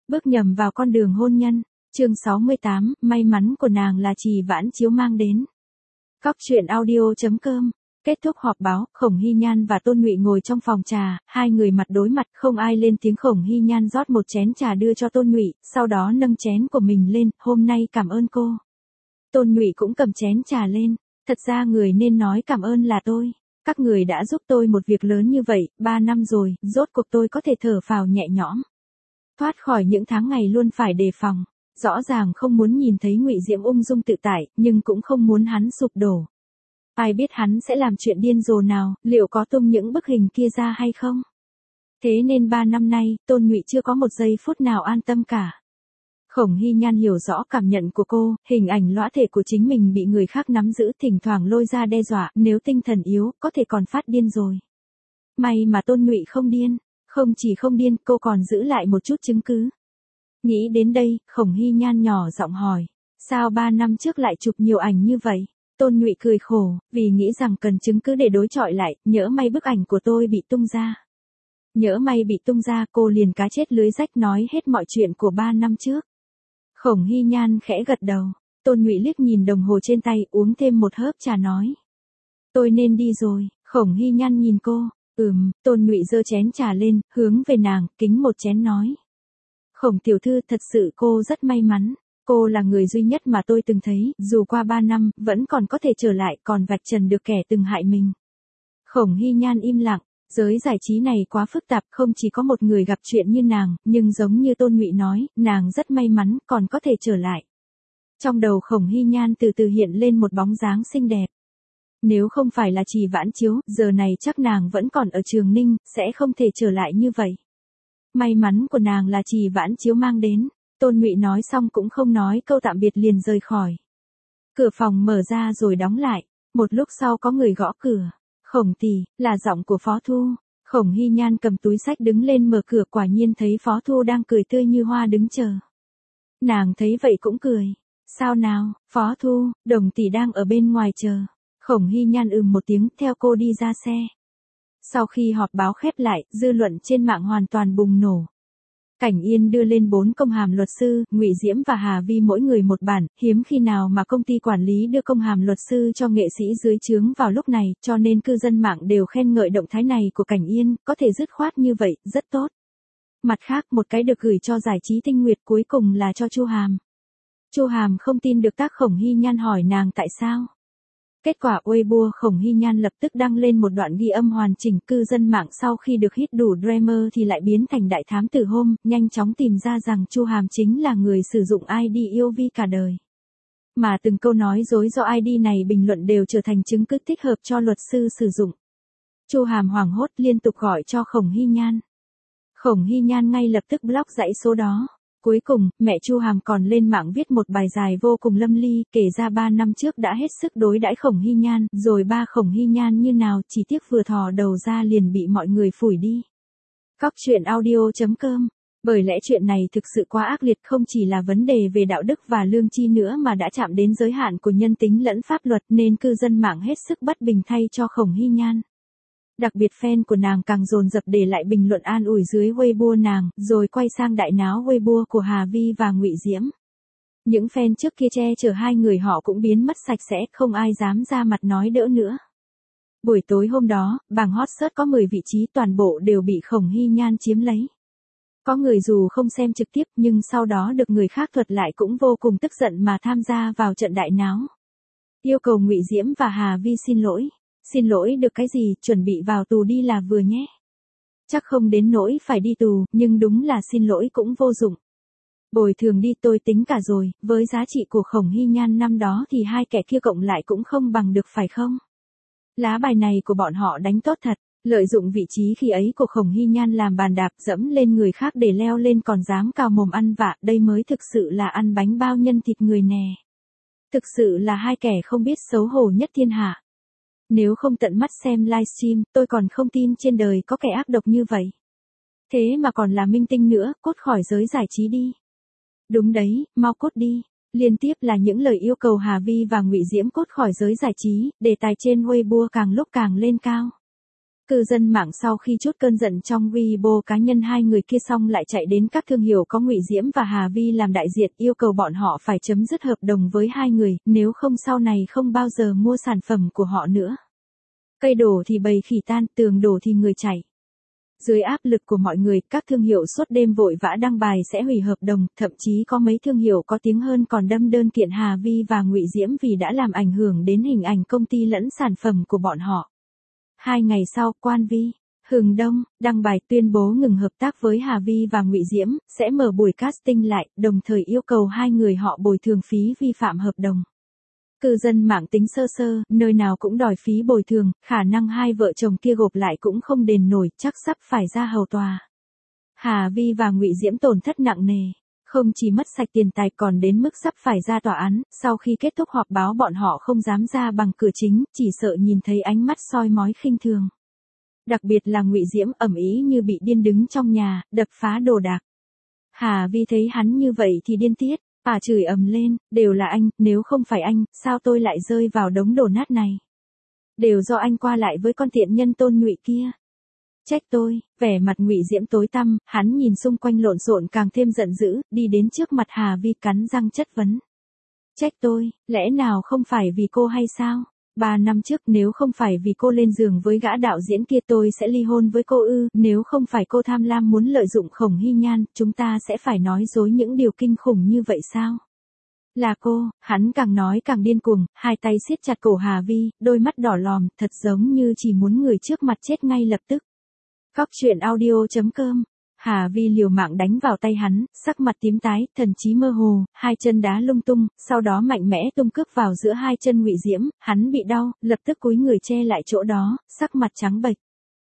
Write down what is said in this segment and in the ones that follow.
Bước nhầm vào con đường hôn nhân. Chương 68, may mắn của nàng là Trì Vãn Chiếu mang đến. Cóc truyện audio.com. Kết thúc họp báo, Khổng Hy Nhan và Tôn Ngụy ngồi trong phòng trà, hai người mặt đối mặt, không ai lên tiếng. Khổng Hy Nhan rót một chén trà đưa cho Tôn Ngụy, sau đó nâng chén của mình lên, hôm nay cảm ơn cô. Tôn Ngụy cũng cầm chén trà lên, thật ra người nên nói cảm ơn là tôi. Các người đã giúp tôi một việc lớn như vậy, 3 năm rồi, rốt cuộc tôi có thể thở phào nhẹ nhõm. Thoát khỏi những tháng ngày luôn phải đề phòng. Rõ ràng không muốn nhìn thấy Ngụy Diễm ung dung tự tại, nhưng cũng không muốn hắn sụp đổ. Ai biết hắn sẽ làm chuyện điên rồ nào, liệu có tung những bức hình kia ra hay không? Thế nên 3 năm nay, Tôn Ngụy chưa có một giây phút nào an tâm cả. Khổng Hy Nhan hiểu rõ cảm nhận của cô, hình ảnh lõa thể của chính mình bị người khác nắm giữ, thỉnh thoảng lôi ra đe dọa, nếu tinh thần yếu, có thể còn phát điên rồi. May mà Tôn Ngụy không điên, không chỉ không điên, cô còn giữ lại một chút chứng cứ. Nghĩ đến đây, Khổng Hy Nhan nhỏ giọng hỏi, sao 3 năm trước lại chụp nhiều ảnh như vậy? Tôn Ngụy cười khổ, vì nghĩ rằng cần chứng cứ để đối chọi lại, nhỡ may bức ảnh của tôi bị tung ra. Nhỡ may bị tung ra, cô liền cá chết lưới rách nói hết mọi chuyện của 3 năm trước. Khổng Hy Nhan khẽ gật đầu, Tôn Ngụy liếc nhìn đồng hồ trên tay, uống thêm một hớp trà nói. Tôi nên đi rồi. Khổng Hy Nhan nhìn cô, Tôn Ngụy giơ chén trà lên, hướng về nàng, kính một chén nói. Khổng tiểu thư, thật sự cô rất may mắn. Cô là người duy nhất mà tôi từng thấy, dù qua 3 năm, vẫn còn có thể trở lại, còn vạch trần được kẻ từng hại mình. Khổng Hy Nhan im lặng, giới giải trí này quá phức tạp, không chỉ có một người gặp chuyện như nàng, nhưng giống như Tôn Ngụy nói, nàng rất may mắn, còn có thể trở lại. Trong đầu Khổng Hy Nhan từ từ hiện lên một bóng dáng xinh đẹp. Nếu không phải là Trì Vãn Chiếu, giờ này chắc nàng vẫn còn ở Trường Ninh, sẽ không thể trở lại như vậy. May mắn của nàng là Trì Vãn Chiếu mang đến. Tôn Ngụy nói xong cũng không nói câu tạm biệt liền rời khỏi. Cửa phòng mở ra rồi đóng lại. Một lúc sau có người gõ cửa. Khổng tỷ, là giọng của Phó Thu. Khổng Hy Nhan cầm túi xách đứng lên mở cửa, quả nhiên thấy Phó Thu đang cười tươi như hoa đứng chờ. Nàng thấy vậy cũng cười. Sao nào, Phó Thu, Đồng tỷ đang ở bên ngoài chờ. Khổng Hy Nhan một tiếng, theo cô đi ra xe. Sau khi họp báo khép lại, dư luận trên mạng hoàn toàn bùng nổ. Cảnh Yên đưa lên 4 công hàm luật sư, Ngụy Diễm và Hà Vi mỗi người một bản, hiếm khi nào mà công ty quản lý đưa công hàm luật sư cho nghệ sĩ dưới trướng vào lúc này, cho nên cư dân mạng đều khen ngợi động thái này của Cảnh Yên, có thể dứt khoát như vậy, rất tốt. Mặt khác, một cái được gửi cho giải trí Tinh Nguyệt, cuối cùng là cho Chu Hàm. Chu Hàm không tin được tác Khổng Hy Nhan hỏi nàng tại sao. Kết quả Weibo Khổng Hy Nhan lập tức đăng lên một đoạn ghi âm hoàn chỉnh, cư dân mạng sau khi được hít đủ Dreamer thì lại biến thành đại thám tử hôm, nhanh chóng tìm ra rằng Chu Hàm chính là người sử dụng ID yêu Vi cả đời. Mà từng câu nói dối do ID này bình luận đều trở thành chứng cứ thích hợp cho luật sư sử dụng. Chu Hàm hoảng hốt liên tục gọi cho Khổng Hy Nhan. Khổng Hy Nhan ngay lập tức block dãy số đó. Cuối cùng, mẹ Chu Hàm còn lên mạng viết một bài dài vô cùng lâm ly, kể ra 3 năm trước đã hết sức đối đãi Khổng Hy Nhan, rồi ba Khổng Hy Nhan như nào, chỉ tiếc vừa thò đầu ra liền bị mọi người phủi đi. Cóc truyện audio.com. Bởi lẽ chuyện này thực sự quá ác liệt, không chỉ là vấn đề về đạo đức và lương tri nữa mà đã chạm đến giới hạn của nhân tính lẫn pháp luật, nên cư dân mạng hết sức bất bình thay cho Khổng Hy Nhan. Đặc biệt fan của nàng càng dồn dập để lại bình luận an ủi dưới Weibo nàng, rồi quay sang đại náo Weibo của Hà Vi và Ngụy Diễm. Những fan trước kia che chở hai người họ cũng biến mất sạch sẽ, không ai dám ra mặt nói đỡ nữa. Buổi tối hôm đó, bảng hot search có 10 vị trí toàn bộ đều bị Khổng Hy Nhan chiếm lấy. Có người dù không xem trực tiếp nhưng sau đó được người khác thuật lại cũng vô cùng tức giận mà tham gia vào trận đại náo. Yêu cầu Ngụy Diễm và Hà Vi xin lỗi. Xin lỗi được cái gì, chuẩn bị vào tù đi là vừa nhé. Chắc không đến nỗi phải đi tù, nhưng đúng là xin lỗi cũng vô dụng. Bồi thường đi, tôi tính cả rồi, với giá trị của Khổng Hy Nhan năm đó thì hai kẻ kia cộng lại cũng không bằng được phải không? Lá bài này của bọn họ đánh tốt thật, lợi dụng vị trí khi ấy của Khổng Hy Nhan làm bàn đạp dẫm lên người khác để leo lên còn dám cào mồm ăn vạ, đây mới thực sự là ăn bánh bao nhân thịt người nè. Thực sự là hai kẻ không biết xấu hổ nhất thiên hạ. Nếu không tận mắt xem livestream, tôi còn không tin trên đời có kẻ ác độc như vậy. Thế mà còn là minh tinh nữa, cút khỏi giới giải trí đi. Đúng đấy, mau cút đi. Liên tiếp là những lời yêu cầu Hà Vi và Ngụy Diễm cút khỏi giới giải trí, đề tài trên Weibo càng lúc càng lên cao. Cư dân mạng sau khi trút cơn giận trong Weibo cá nhân hai người kia xong lại chạy đến các thương hiệu có Ngụy Diễm và Hà Vi làm đại diện yêu cầu bọn họ phải chấm dứt hợp đồng với hai người, nếu không sau này không bao giờ mua sản phẩm của họ nữa. Cây đổ thì bầy khỉ tan, tường đổ thì người chạy. Dưới áp lực của mọi người, các thương hiệu suốt đêm vội vã đăng bài sẽ hủy hợp đồng, thậm chí có mấy thương hiệu có tiếng hơn còn đâm đơn kiện Hà Vi và Ngụy Diễm vì đã làm ảnh hưởng đến hình ảnh công ty lẫn sản phẩm của bọn họ. 2 ngày sau, Quan Vi, Hừng Đông, đăng bài tuyên bố ngừng hợp tác với Hà Vi và Ngụy Diễm, sẽ mở buổi casting lại, đồng thời yêu cầu hai người họ bồi thường phí vi phạm hợp đồng. Cư dân mạng tính sơ sơ, nơi nào cũng đòi phí bồi thường, khả năng hai vợ chồng kia gộp lại cũng không đền nổi, chắc sắp phải ra hầu tòa. Hà Vi và Ngụy Diễm tổn thất nặng nề, không chỉ mất sạch tiền tài còn đến mức sắp phải ra tòa án, sau khi kết thúc họp báo bọn họ không dám ra bằng cửa chính, chỉ sợ nhìn thấy ánh mắt soi mói khinh thường. Đặc biệt là Ngụy Diễm ầm ĩ như bị điên đứng trong nhà, đập phá đồ đạc. Hà Vi thấy hắn như vậy thì điên tiết. Chửi ầm lên, đều là anh, nếu không phải anh, sao tôi lại rơi vào đống đổ nát này? Đều do anh qua lại với con tiện nhân Tôn Nhụy kia. Trách tôi, vẻ mặt Ngụy Diễm tối tăm, hắn nhìn xung quanh lộn xộn càng thêm giận dữ, đi đến trước mặt Hà Vi cắn răng chất vấn. Trách tôi, lẽ nào không phải vì cô hay sao? 3 năm trước nếu không phải vì cô lên giường với gã đạo diễn kia tôi sẽ ly hôn với cô ư, nếu không phải cô tham lam muốn lợi dụng Khổng Hy Nhan, chúng ta sẽ phải nói dối những điều kinh khủng như vậy sao? Là cô, hắn càng nói càng điên cuồng, hai tay siết chặt cổ Hà Vi, đôi mắt đỏ lòm, thật giống như chỉ muốn người trước mặt chết ngay lập tức. Cóc truyện audio.com. Hà Vi liều mạng đánh vào tay hắn, sắc mặt tím tái, thần trí mơ hồ, hai chân đá lung tung, sau đó mạnh mẽ tung cước vào giữa hai chân Ngụy Diễm, hắn bị đau, lập tức cúi người che lại chỗ đó, sắc mặt trắng bệch.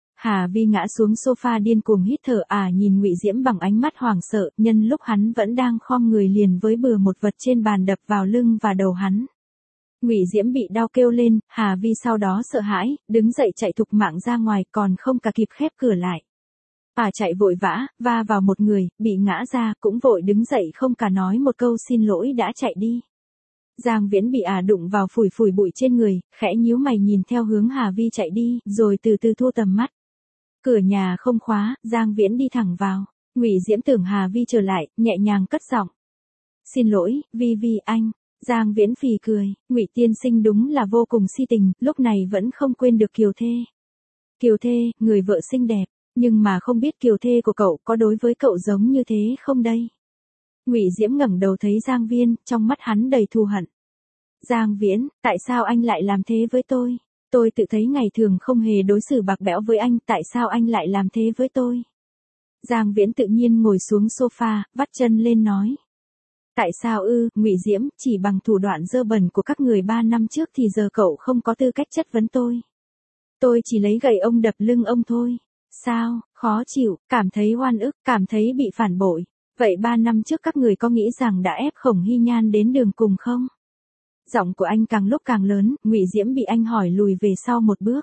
Hà Vi ngã xuống sofa điên cuồng hít thở nhìn Ngụy Diễm bằng ánh mắt hoảng sợ, nhân lúc hắn vẫn đang khom người liền với bừa một vật trên bàn đập vào lưng và đầu hắn. Ngụy Diễm bị đau kêu lên, Hà Vi sau đó sợ hãi, đứng dậy chạy thục mạng ra ngoài còn không cả kịp khép cửa lại. Chạy vội vã, va vào một người, bị ngã ra, cũng vội đứng dậy không cả nói một câu xin lỗi đã chạy đi. Giang Viễn bị đụng vào phủi phủi bụi trên người, khẽ nhíu mày nhìn theo hướng Hà Vi chạy đi, rồi từ từ thu tầm mắt. Cửa nhà không khóa, Giang Viễn đi thẳng vào. Ngụy Diễm tưởng Hà Vi trở lại, nhẹ nhàng cất giọng. Xin lỗi, Vi Vi anh. Giang Viễn phì cười, Ngụy tiên sinh đúng là vô cùng si tình, lúc này vẫn không quên được Kiều Thê. Kiều Thê, người vợ xinh đẹp. Nhưng mà không biết Kiều Thê của cậu có đối với cậu giống như thế không đây? Ngụy Diễm ngẩng đầu thấy Giang Viễn, trong mắt hắn đầy thù hận. Giang Viễn, tại sao anh lại làm thế với tôi? Tôi tự thấy ngày thường không hề đối xử bạc bẽo với anh, tại sao anh lại làm thế với tôi? Giang Viễn tự nhiên ngồi xuống sofa, vắt chân lên nói. Tại sao ư, Ngụy Diễm, chỉ bằng thủ đoạn dơ bẩn của các người 3 năm trước thì giờ cậu không có tư cách chất vấn tôi. Tôi chỉ lấy gậy ông đập lưng ông thôi. Sao, khó chịu, cảm thấy oan ức, cảm thấy bị phản bội. Vậy 3 năm trước các người có nghĩ rằng đã ép Khổng Hy Nhan đến đường cùng không? Giọng của anh càng lúc càng lớn, Ngụy Diễm bị anh hỏi lùi về sau một bước.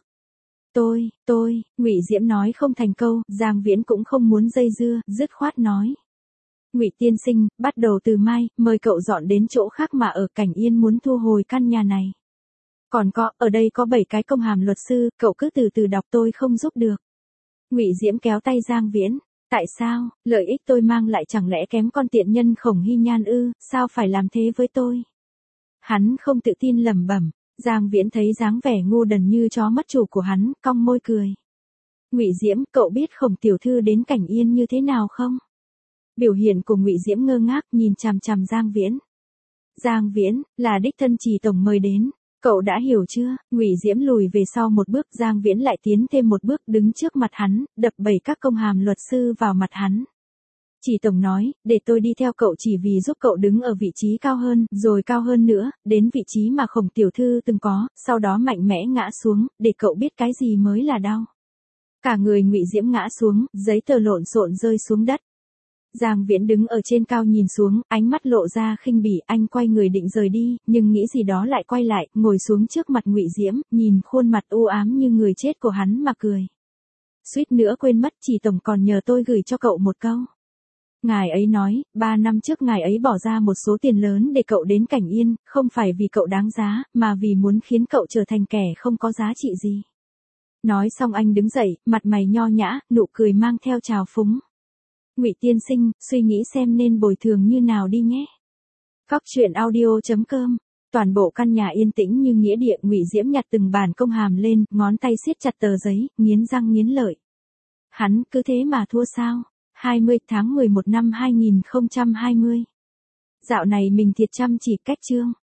Ngụy Diễm nói không thành câu, Giang Viễn cũng không muốn dây dưa, dứt khoát nói. Ngụy tiên sinh, bắt đầu từ mai, mời cậu dọn đến chỗ khác mà ở Cảnh Yên muốn thu hồi căn nhà này. Còn ở đây có 7 cái công hàm luật sư, cậu cứ từ từ đọc tôi không giúp được. Ngụy Diễm kéo tay Giang Viễn. Tại sao, lợi ích tôi mang lại chẳng lẽ kém con tiện nhân Khổng Hy Nhan ư, sao phải làm thế với tôi? Hắn không tự tin lẩm bẩm. Giang Viễn thấy dáng vẻ ngu đần như chó mất chủ của hắn, cong môi cười. Ngụy Diễm, cậu biết Khổng tiểu thư đến Cảnh Yên như thế nào không? Biểu hiện của Ngụy Diễm ngơ ngác nhìn chằm chằm Giang Viễn. Giang Viễn, là đích thân Trì tổng mời đến. Cậu đã hiểu chưa? Ngụy Diễm lùi về sau một bước, Giang Viễn lại tiến thêm một bước đứng trước mặt hắn, đập bẩy các công hàm luật sư vào mặt hắn. Trì tổng nói, để tôi đi theo cậu chỉ vì giúp cậu đứng ở vị trí cao hơn, rồi cao hơn nữa, đến vị trí mà Khổng tiểu thư từng có, sau đó mạnh mẽ ngã xuống, để cậu biết cái gì mới là đau. Cả người Ngụy Diễm ngã xuống, giấy tờ lộn xộn rơi xuống đất. Giang Viễn đứng ở trên cao nhìn xuống, ánh mắt lộ ra khinh bỉ, anh quay người định rời đi, nhưng nghĩ gì đó lại quay lại, ngồi xuống trước mặt Ngụy Diễm, nhìn khuôn mặt u ám như người chết của hắn mà cười. Suýt nữa quên mất, Trì tổng còn nhờ tôi gửi cho cậu một câu. Ngài ấy nói, 3 năm trước ngài ấy bỏ ra một số tiền lớn để cậu đến Cảnh Yên, không phải vì cậu đáng giá, mà vì muốn khiến cậu trở thành kẻ không có giá trị gì. Nói xong anh đứng dậy, mặt mày nho nhã, nụ cười mang theo trào phúng. Ngụy tiên sinh, suy nghĩ xem nên bồi thường như nào đi nhé. Cóc truyện audio.com. Toàn bộ căn nhà yên tĩnh như nghĩa địa. Ngụy Diễm nhặt từng bản công hàm lên, ngón tay siết chặt tờ giấy, nghiến răng nghiến lợi. Hắn cứ thế mà thua sao? 20 tháng 11 năm 2020. Dạo này mình thiệt chăm chỉ cách chương.